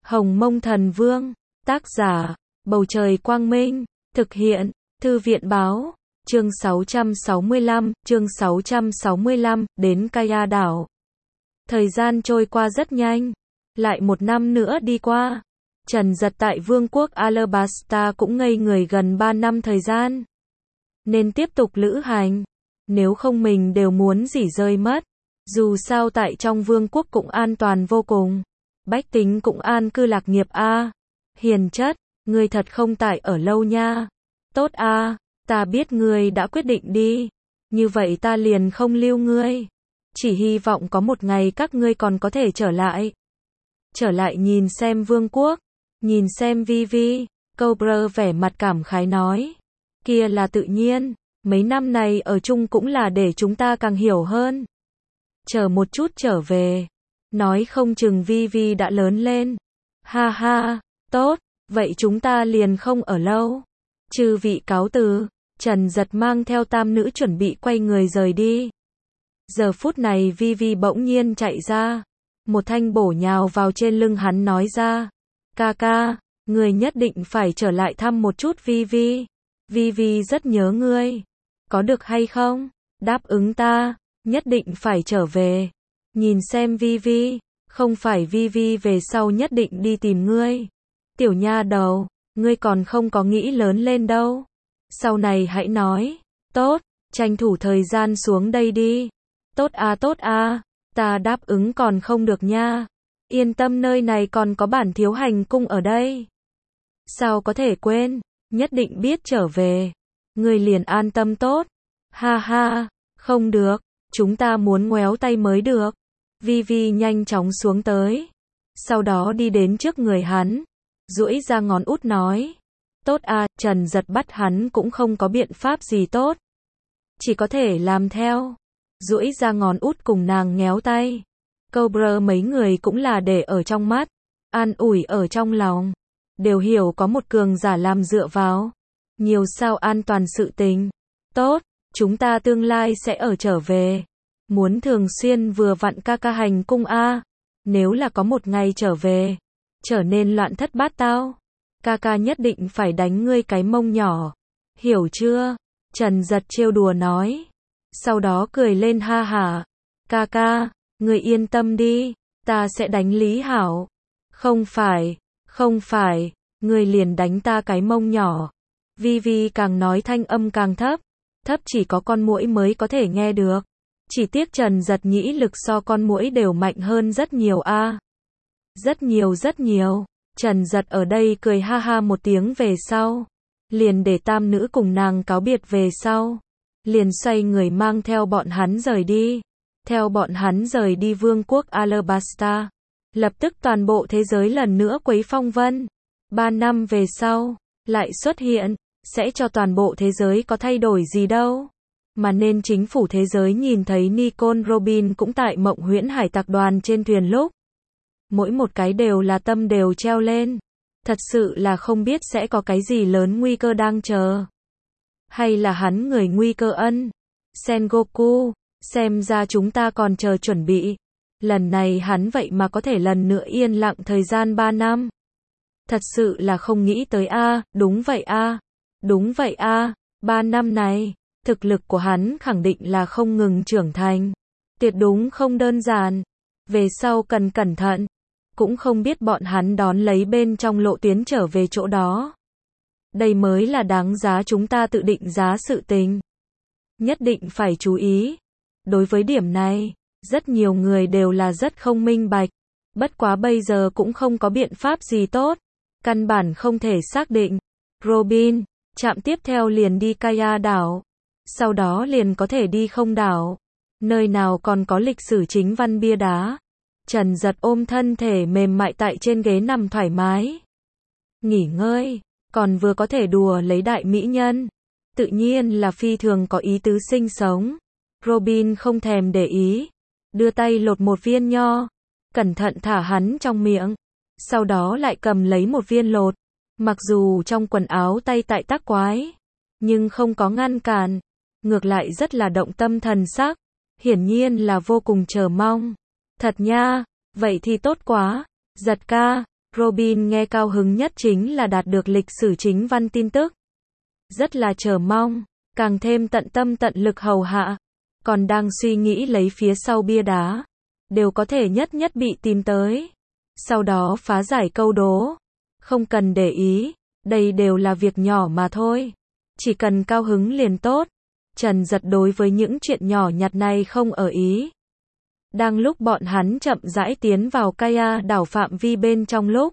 Hồng Mông Thần Vương, tác giả, Bầu Trời Quang Minh, thực hiện, Thư viện Báo, chương 665, đến Kaya đảo. Thời gian trôi qua rất nhanh, lại một năm nữa đi qua. Trần Dật tại Vương quốc Alabasta cũng ngây người gần 3 năm thời gian. Nên tiếp tục lữ hành, nếu không mình đều muốn rỉ rơi mất. Dù sao tại trong vương quốc cũng an toàn vô cùng. Bách tính cũng an cư lạc nghiệp a. Hiền chất, ngươi thật không tại ở lâu nha. Tốt a, ta biết ngươi đã quyết định đi. Như vậy ta liền không lưu ngươi. Chỉ hy vọng có một ngày các ngươi còn có thể trở lại. Trở lại nhìn xem vương quốc, nhìn xem Vivi, Cobra vẻ mặt cảm khái nói. Kia là tự nhiên, mấy năm này ở chung cũng là để chúng ta càng hiểu hơn. Chờ một chút trở về, nói không chừng Vivi đã lớn lên. Ha ha, tốt, vậy chúng ta liền không ở lâu. Chư vị cáo từ, Trần Dật mang theo tam nữ chuẩn bị quay người rời đi. Giờ phút này Vivi bỗng nhiên chạy ra, một thanh bổ nhào vào trên lưng hắn nói ra. Ca ca, người nhất định phải trở lại thăm một chút Vivi. Vivi rất nhớ ngươi. Có được hay không? Đáp ứng ta, nhất định phải trở về. Nhìn xem Vivi, không phải Vivi về sau nhất định đi tìm ngươi. Tiểu nha đầu, ngươi còn không có nghĩ lớn lên đâu. Sau này hãy nói. Tốt, tranh thủ thời gian xuống đây đi. Tốt a, ta đáp ứng còn không được nha. Yên tâm, nơi này còn có bản thiếu hành cung ở đây. Sao có thể quên, nhất định biết trở về. Ngươi liền an tâm tốt. Ha ha, không được, chúng ta muốn ngoéo tay mới được. Vivi nhanh chóng xuống tới. Sau đó đi đến trước người hắn, duỗi ra ngón út nói. Tốt a, Trần Dật bắt hắn cũng không có biện pháp gì tốt. Chỉ có thể làm theo. Duỗi ra ngón út cùng nàng nhéo tay. Cobra mấy người cũng là để ở trong mắt, an ủi ở trong lòng. Đều hiểu có một cường giả làm dựa vào. Nhiều sao an toàn sự tình. Tốt, chúng ta tương lai sẽ ở trở về. Muốn thường xuyên vừa vặn ca ca hành cung a. Nếu là có một ngày trở về, trở nên loạn thất bát tao, ca ca nhất định phải đánh ngươi cái mông nhỏ. Hiểu chưa? Trần Dật trêu đùa nói. Sau đó cười lên ha hả. Ca ca, ngươi yên tâm đi, ta sẽ đánh Lý Hảo. Không phải, ngươi liền đánh ta cái mông nhỏ. Vivi càng nói thanh âm càng thấp, thấp chỉ có con muỗi mới có thể nghe được. Chỉ tiếc Trần Dật nhĩ lực so con muỗi đều mạnh hơn rất nhiều a. Rất nhiều. Trần Dật ở đây cười ha ha một tiếng về sau, liền để tam nữ cùng nàng cáo biệt về sau, liền xoay người mang theo bọn hắn rời đi. Theo bọn hắn rời đi vương quốc Alabasta, lập tức toàn bộ thế giới lần nữa quấy phong vân. 3 năm về sau, lại xuất hiện, sẽ cho toàn bộ thế giới có thay đổi gì đâu. Mà nên chính phủ thế giới nhìn thấy Nicole Robin cũng tại Mộng Huyễn Hải Tặc đoàn trên thuyền lúc. Mỗi một cái đều là tâm đều treo lên. Thật sự là không biết sẽ có cái gì lớn nguy cơ đang chờ. Hay là hắn người nguy cơ ân. Sengoku, xem ra chúng ta còn chờ chuẩn bị. Lần này hắn vậy mà có thể lần nữa yên lặng thời gian 3 năm. Thật sự là không nghĩ tới a, đúng vậy a, 3 năm này, thực lực của hắn khẳng định là không ngừng trưởng thành. Tuyệt đúng không đơn giản. Về sau cần cẩn thận. Cũng không biết bọn hắn đón lấy bên trong lộ tuyến trở về chỗ đó. Đây mới là đáng giá chúng ta tự định giá sự tình. Nhất định phải chú ý. Đối với điểm này, rất nhiều người đều là rất không minh bạch. Bất quá bây giờ cũng không có biện pháp gì tốt. Căn bản không thể xác định. Robin, trạm tiếp theo liền đi Kaya đảo. Sau đó liền có thể đi Không đảo. Nơi nào còn có lịch sử chính văn bia đá. Trần Dật ôm thân thể mềm mại tại trên ghế nằm thoải mái. Nghỉ ngơi, còn vừa có thể đùa lấy đại mỹ nhân. Tự nhiên là phi thường có ý tứ sinh sống. Robin không thèm để ý. Đưa tay lột một viên nho. Cẩn thận thả hắn trong miệng. Sau đó lại cầm lấy một viên lột. Mặc dù trong quần áo tay tại tác quái, nhưng không có ngăn cản. Ngược lại rất là động tâm thần sắc. Hiển nhiên là vô cùng chờ mong. Thật nha, vậy thì tốt quá. Giật ca, Robin nghe cao hứng nhất chính là đạt được lịch sử chính văn tin tức. Rất là chờ mong, càng thêm tận tâm tận lực hầu hạ. Còn đang suy nghĩ lấy phía sau bia đá. Đều có thể nhất nhất bị tìm tới. Sau đó phá giải câu đố. Không cần để ý, đây đều là việc nhỏ mà thôi. Chỉ cần cao hứng liền tốt. Trần Giật đối với những chuyện nhỏ nhặt này không ở ý. Đang lúc bọn hắn chậm rãi tiến vào Kaya đảo phạm vi bên trong lúc.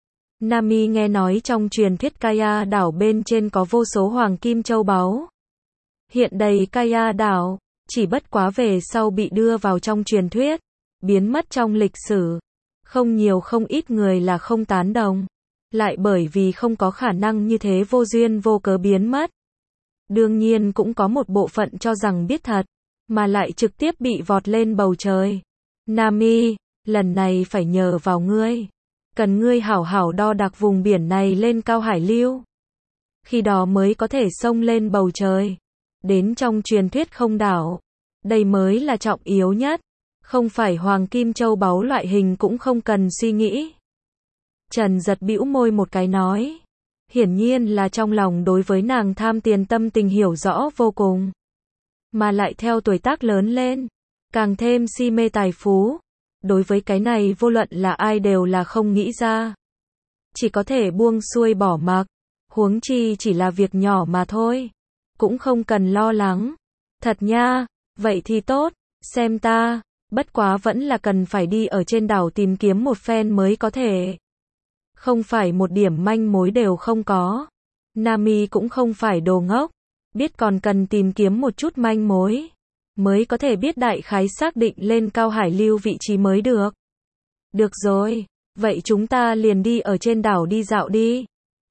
Nami nghe nói trong truyền thuyết Kaya đảo bên trên có vô số hoàng kim châu báu. Hiện đầy Kaya đảo, chỉ bất quá về sau bị đưa vào trong truyền thuyết, biến mất trong lịch sử. Không nhiều không ít người là không tán đồng. Lại bởi vì không có khả năng như thế vô duyên vô cớ biến mất. Đương nhiên cũng có một bộ phận cho rằng biết thật, mà lại trực tiếp bị vọt lên bầu trời. Nami, lần này phải nhờ vào ngươi. Cần ngươi hảo hảo đo đạc vùng biển này lên cao hải lưu. Khi đó mới có thể xông lên bầu trời. Đến trong truyền thuyết không đảo. Đây mới là trọng yếu nhất. Không phải hoàng kim châu báu loại hình cũng không cần suy nghĩ. Trần Giật bĩu môi một cái nói. Hiển nhiên là trong lòng đối với nàng tham tiền tâm tình hiểu rõ vô cùng. Mà lại theo tuổi tác lớn lên, càng thêm si mê tài phú. Đối với cái này vô luận là ai đều là không nghĩ ra. Chỉ có thể buông xuôi bỏ mặc. Huống chi chỉ là việc nhỏ mà thôi. Cũng không cần lo lắng. Thật nha, vậy thì tốt, xem ta. Bất quá vẫn là cần phải đi ở trên đảo tìm kiếm một phen mới có thể. Không phải một điểm manh mối đều không có. Nami cũng không phải đồ ngốc. Biết còn cần tìm kiếm một chút manh mối. Mới có thể biết đại khái xác định lên cao hải lưu vị trí mới được. Được rồi, vậy chúng ta liền đi ở trên đảo đi dạo đi.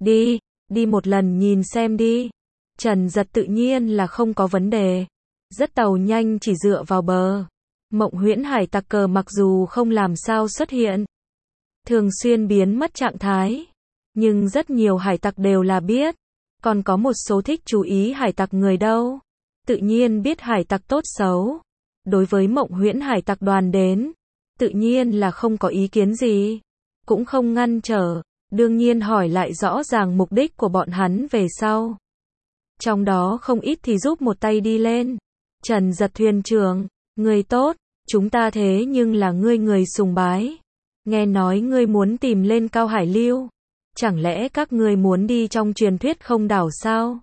Đi một lần nhìn xem đi. Trần Giật tự nhiên là không có vấn đề. Rất tàu nhanh chỉ dựa vào bờ. Mộng huyễn hải tặc cờ mặc dù không làm sao xuất hiện. Thường xuyên biến mất trạng thái. Nhưng rất nhiều hải tặc đều là biết. Còn có một số thích chú ý hải tặc người đâu. Tự nhiên biết hải tặc tốt xấu. Đối với mộng huyễn hải tặc đoàn đến. Tự nhiên là không có ý kiến gì. Cũng không ngăn trở. Đương nhiên hỏi lại rõ ràng mục đích của bọn hắn về sau. Trong đó không ít thì giúp một tay đi lên. Trần Giật thuyền trưởng. Người tốt. Chúng ta thế nhưng là ngươi người sùng bái. Nghe nói ngươi muốn tìm lên cao hải lưu. Chẳng lẽ các ngươi muốn đi trong truyền thuyết không đảo sao?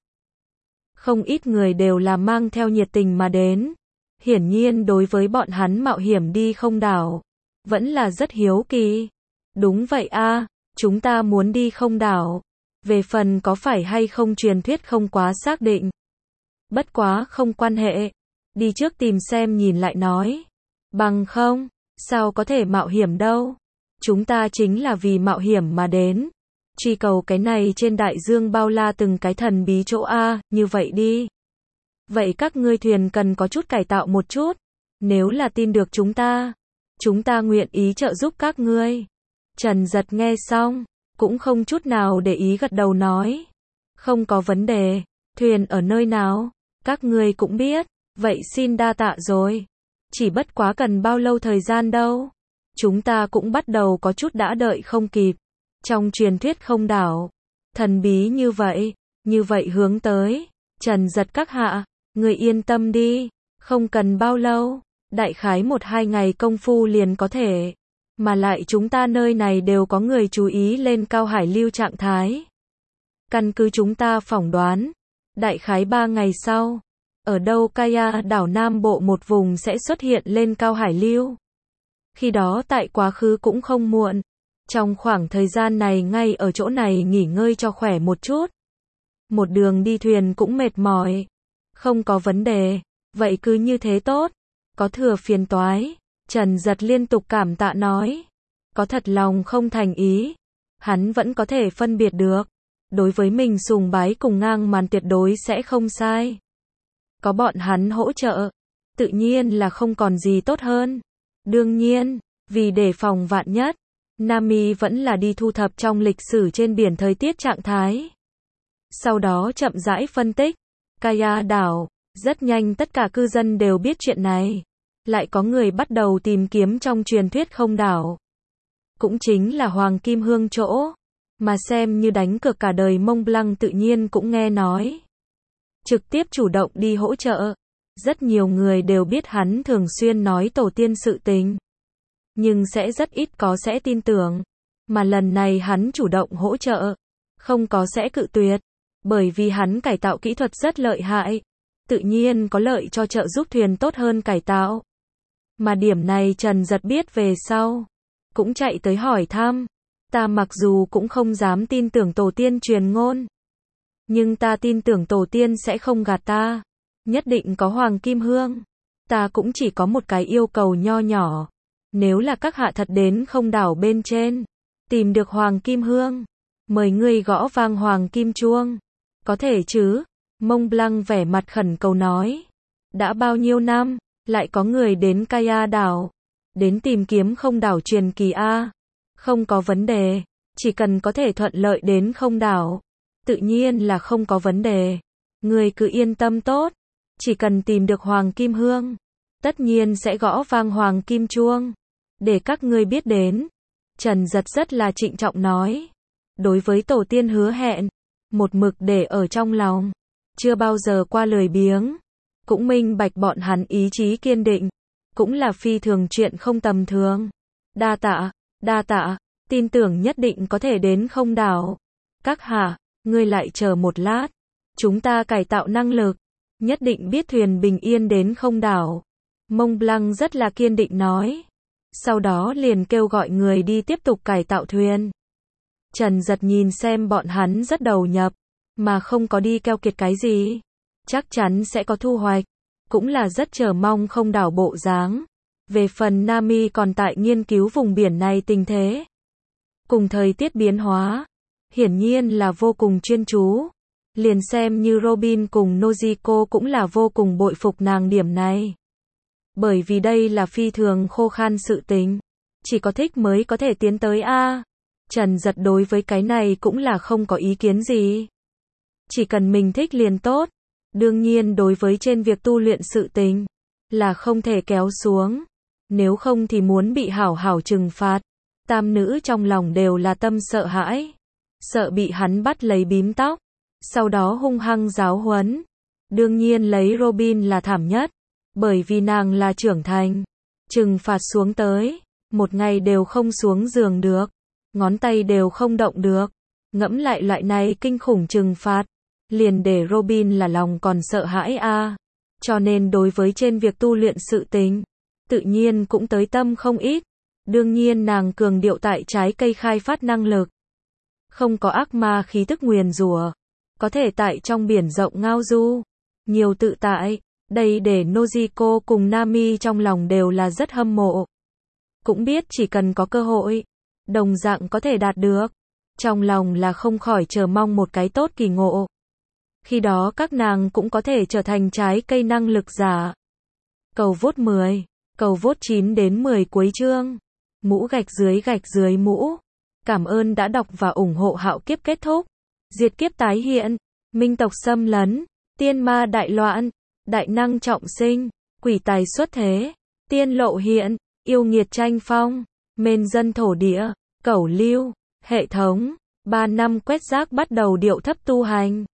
Không ít người đều là mang theo nhiệt tình mà đến. Hiển nhiên đối với bọn hắn mạo hiểm đi không đảo. Vẫn là rất hiếu kỳ. Đúng vậy a, chúng ta muốn đi không đảo. Về phần có phải hay không truyền thuyết không quá xác định. Bất quá không quan hệ. Đi trước tìm xem nhìn lại nói. Bằng không, sao có thể mạo hiểm đâu. Chúng ta chính là vì mạo hiểm mà đến. Truy cầu cái này trên đại dương bao la từng cái thần bí chỗ A, như vậy đi. Vậy các ngươi thuyền cần có chút cải tạo một chút. Nếu là tin được chúng ta nguyện ý trợ giúp các ngươi. Trần Giật nghe xong, cũng không chút nào để ý gật đầu nói. Không có vấn đề, thuyền ở nơi nào, các ngươi cũng biết, vậy xin đa tạ rồi. Chỉ bất quá cần bao lâu thời gian đâu. Chúng ta cũng bắt đầu có chút đã đợi không kịp. Trong truyền thuyết không đảo, thần bí như vậy hướng tới. Trần Giật các hạ, người yên tâm đi, không cần bao lâu, đại khái 1-2 ngày công phu liền có thể. Mà lại chúng ta nơi này đều có người chú ý lên cao hải lưu trạng thái. Căn cứ chúng ta phỏng đoán, đại khái 3 ngày sau, ở đâu Kaya đảo Nam Bộ một vùng sẽ xuất hiện lên cao hải lưu. Khi đó tại quá khứ cũng không muộn. Trong khoảng thời gian này ngay ở chỗ này nghỉ ngơi cho khỏe một chút. Một đường đi thuyền cũng mệt mỏi. Không có vấn đề. Vậy cứ như thế tốt. Có thừa phiền toái. Trần Giật liên tục cảm tạ nói. Có thật lòng không thành ý. Hắn vẫn có thể phân biệt được. Đối với mình sùng bái cùng ngang màn tuyệt đối sẽ không sai. Có bọn hắn hỗ trợ. Tự nhiên là không còn gì tốt hơn. Đương nhiên, vì đề phòng vạn nhất. Nami vẫn là đi thu thập trong lịch sử trên biển thời tiết trạng thái. Sau đó chậm rãi phân tích. Kaya đảo, rất nhanh tất cả cư dân đều biết chuyện này. Lại có người bắt đầu tìm kiếm trong truyền thuyết không đảo. cũng chính là Hoàng Kim Hương chỗ, mà xem như đánh cược cả đời Mont Blanc tự nhiên cũng nghe nói. Trực tiếp chủ động đi hỗ trợ. Rất nhiều người đều biết hắn thường xuyên nói tổ tiên sự tình, nhưng sẽ rất ít có sẽ tin tưởng. Mà lần này hắn chủ động hỗ trợ, không có sẽ cự tuyệt, bởi vì hắn cải tạo kỹ thuật rất lợi hại, tự nhiên có lợi cho trợ giúp thuyền tốt hơn cải tạo. Mà điểm này Trần Giật biết về sau, cũng chạy tới hỏi thăm. Ta mặc dù cũng không dám tin tưởng tổ tiên truyền ngôn, nhưng ta tin tưởng tổ tiên sẽ không gạt ta, nhất định có Hoàng Kim Hương. Ta cũng chỉ có một cái yêu cầu nho nhỏ, nếu là các hạ thật đến không đảo bên trên, tìm được Hoàng Kim Hương, mời ngươi gõ vang Hoàng Kim chuông. Có thể chứ? Mont Blanc vẻ mặt khẩn cầu nói. Đã bao nhiêu năm, lại có người đến Kaya đảo, đến tìm kiếm không đảo truyền kỳ A. Không có vấn đề, chỉ cần có thể thuận lợi đến không đảo, tự nhiên là không có vấn đề. Người cứ yên tâm tốt, chỉ cần tìm được Hoàng Kim Hương, tất nhiên sẽ gõ vang Hoàng Kim chuông, để các ngươi biết đến. Trần Giật rất là trịnh trọng nói. Đối với tổ tiên hứa hẹn, một mực để ở trong lòng, chưa bao giờ qua lười biếng, cũng minh bạch bọn hắn ý chí kiên định, cũng là phi thường chuyện không tầm thường. Đa tạ, tin tưởng nhất định có thể đến không đảo. Các hạ, ngươi lại chờ một lát, chúng ta cải tạo năng lực, nhất định biết thuyền bình yên đến không đảo. Mont Blanc rất là kiên định nói. Sau đó liền kêu gọi người đi tiếp tục cải tạo thuyền. Trần Giật nhìn xem bọn hắn rất đầu nhập, mà không có đi keo kiệt cái gì, chắc chắn sẽ có thu hoạch, cũng là rất chờ mong không đảo bộ dáng. Về phần Nami còn tại nghiên cứu vùng biển này tình thế, cùng thời tiết biến hóa, hiển nhiên là vô cùng chuyên chú. Liền xem như Robin cùng Nojiko cũng là vô cùng bội phục nàng điểm này. Bởi vì đây là phi thường khô khan sự tình, chỉ có thích mới có thể tiến tới a. Trần Giật đối với cái này cũng là không có ý kiến gì. Chỉ cần mình thích liền tốt. Đương nhiên đối với trên việc tu luyện sự tình, là không thể kéo xuống. Nếu không thì muốn bị hảo hảo trừng phạt. Tam nữ trong lòng đều là tâm sợ hãi. Sợ bị hắn bắt lấy bím tóc, sau đó hung hăng giáo huấn. Đương nhiên lấy Robin là thảm nhất, bởi vì nàng là trưởng thành. Trừng phạt xuống tới, một ngày đều không xuống giường được, ngón tay đều không động được. Ngẫm lại loại này kinh khủng trừng phạt, liền để Robin là lòng còn sợ hãi a. Cho nên đối với trên việc tu luyện sự tình, tự nhiên cũng tới tâm không ít. Đương nhiên nàng cường điệu tại trái cây khai phát năng lực, không có ác ma khí tức nguyền rủa, có thể tại trong biển rộng ngao du, nhiều tự tại. Đây để Nojiko cùng Nami trong lòng đều là rất hâm mộ. Cũng biết chỉ cần có cơ hội, đồng dạng có thể đạt được. Trong lòng là không khỏi chờ mong một cái tốt kỳ ngộ. Khi đó các nàng cũng có thể trở thành trái cây năng lực giả. Cầu vote 10, cầu vote 9 đến 10 cuối chương. Mũ gạch dưới mũ. Cảm ơn đã đọc và ủng hộ Hạo Kiếp kết thúc. Diệt kiếp tái hiện, minh tộc xâm lấn, tiên ma đại loạn, đại năng trọng sinh, quỷ tài xuất thế, tiên lộ hiện, yêu nghiệt tranh phong, mên dân thổ địa, cẩu lưu, hệ thống, 3 năm quét rác bắt đầu điệu thấp tu hành.